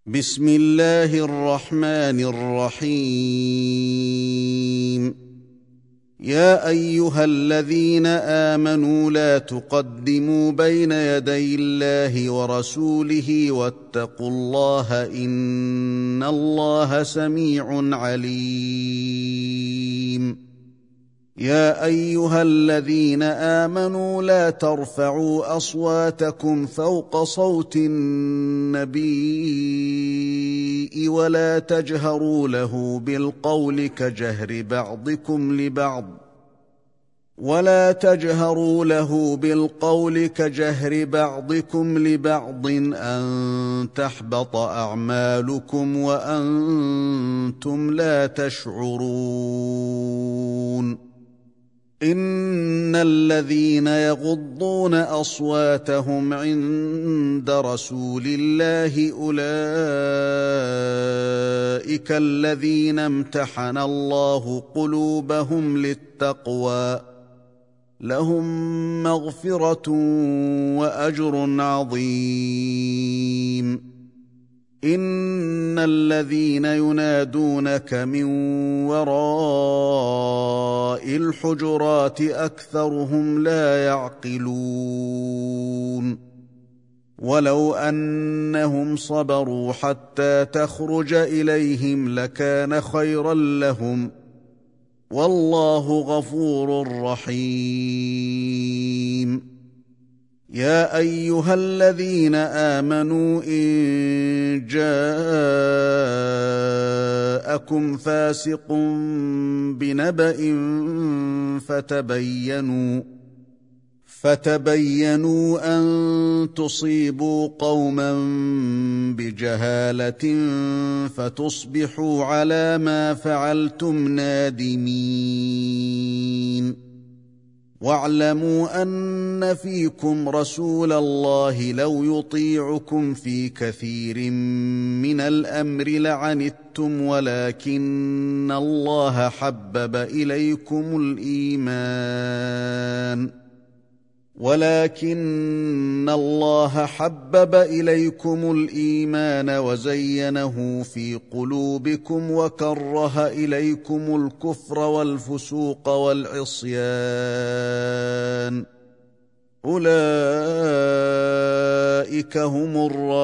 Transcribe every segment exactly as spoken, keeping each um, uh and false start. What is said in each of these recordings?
بسم الله الرحمن الرحيم. يا أيها الذين آمنوا لا تقدموا بين يدي الله ورسوله واتقوا الله إن الله سميع عليم. يا أيها الذين آمنوا لا ترفعوا أصواتكم فوق صوت النبي ولا تجهروا له بالقول كجهر بعضكم لبعض ولا تجهروا له بالقول كجهر بعضكم لبعض أن تحبط أعمالكم وأنتم لا تشعرون. إن الذين يغضون أصواتهم عند رسول الله أولئك الذين امتحن الله قلوبهم للتقوى لهم مغفرة وأجر عظيم. إن الذين ينادونك من وراء الحجرات أكثرهم لا يعقلون. ولو أنهم صبروا حتى تخرج إليهم لكان خيرا لهم والله غفور رحيم. يا أيها الذين آمنوا إن جاءكم فاسق بنبأ فتبينوا فتبينوا أن تصيبوا قوما بجهالة فتصبحوا على ما فعلتم نادمين. واعلموا أن فيكم رسول الله لو يطيعكم في كثير من الأمر لعنتم ولكن الله حبب إليكم الإيمان ولكن الله حبب إليكم الإيمان وزينه في قلوبكم وكره إليكم الكفر والفسوق والعصيان أولئك هم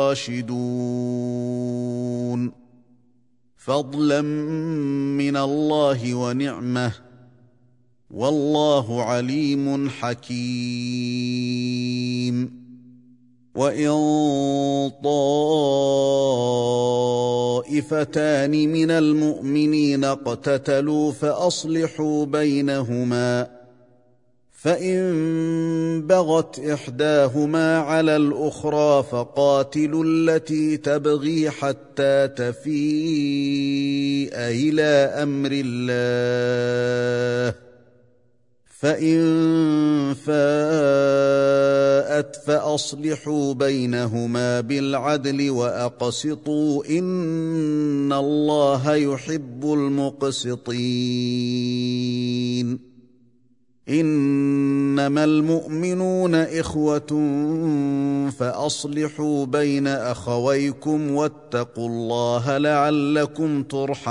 الراشدون فضلا من الله ونعمه والله عليم حكيم. وإن طائفتان من المؤمنين اقتتلوا فأصلحوا بينهما فإن بغت إحداهما على الأخرى فقاتلوا التي تبغي حتى تفيء إلى أمر الله فإن فاءت فأصلحوا بينهما بالعدل وأقسطوا إن الله يحب المقسطين. إنما المؤمنون إخوة فأصلحوا بين أخويكم واتقوا الله لعلكم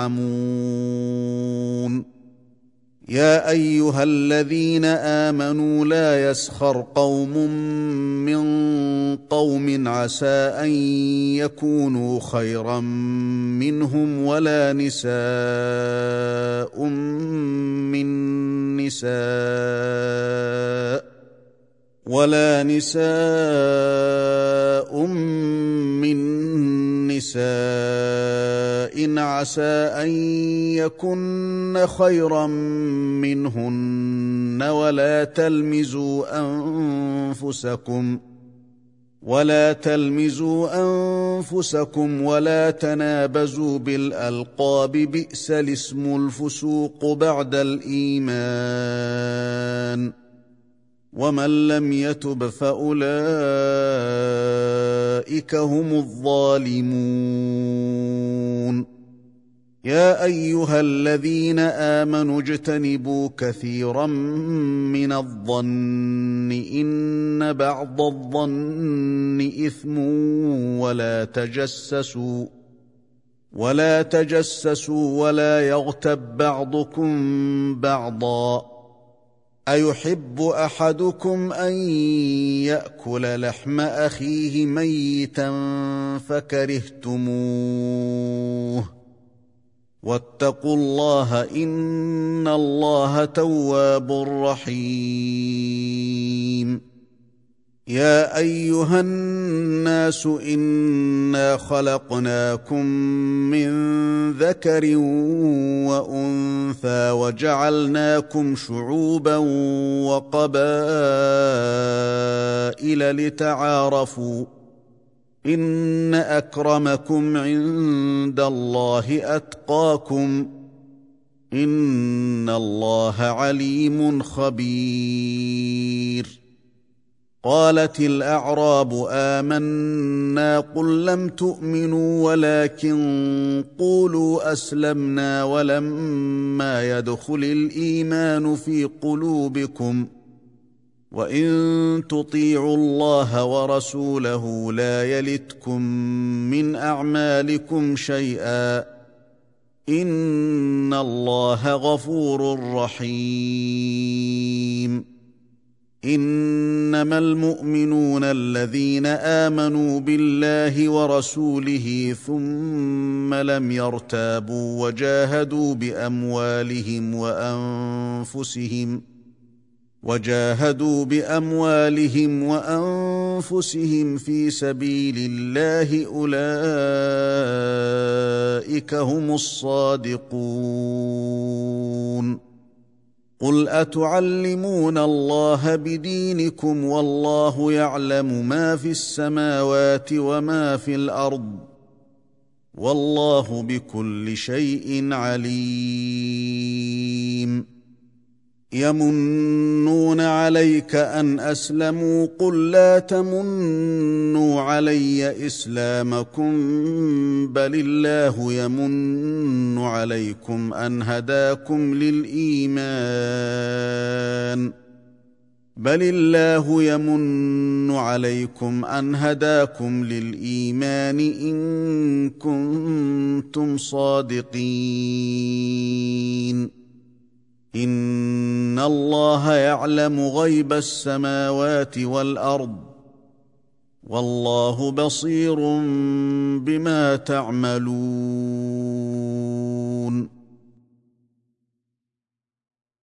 ترحمون. يا أيها الذين آمنوا لا يسخر قوم من قوم عسى أن يكونوا خيرا منهم ولا نساء من نساء ولا نساء من نساء عسى أن يكن خيرا منهن ولا تلمزوا أنفسكم ولا تلمزوا أنفسكم ولا تنابزوا بالألقاب بئس الاسم الفسوق بعد الإيمان ومن لم يتب فأولئك هم الظالمون. يا أيها الذين آمنوا اجتنبوا كثيرا من الظن إن بعض الظن إثم ولا تجسسوا ولا تجسسوا ولا يغتب بعضكم بعضا أيحب أحدكم أن يأكل لحم أخيه ميتا فكرهتموه واتقوا الله إن الله تواب رحيم يا أيها الناس إنا خلقناكم من ذكر وأنثى وجعلناكم شعوبا وقبائل لتعارفوا إن أكرمكم عند الله أتقاكم إن الله عليم خبير قالت الأعراب آمنا قل لم تؤمنوا ولكن قولوا أسلمنا ولما يدخل الإيمان في قلوبكم وإن تطيعوا الله ورسوله لا يلتكم من أعمالكم شيئا إن الله غفور رحيم إنما المؤمنون الذين آمنوا بالله ورسوله ثم لم يرتابوا وجاهدوا بأموالهم وأنفسهم وجاهدوا بأموالهم وأنفسهم في سبيل الله أولئك هم الصادقون قل أتعلمون الله بدينكم والله يعلم ما في السماوات وما في الأرض والله بكل شيء عليم يمنون عليك أن أسلموا قل لا تمنوا علي إسلامكم بل الله يمن عليكم أن هداكم للإيمان بل الله يمن عليكم أن هداكم للإيمان إن كنتم صادقين إن الله يعلم غيب السماوات والأرض والله بصير بما تعملون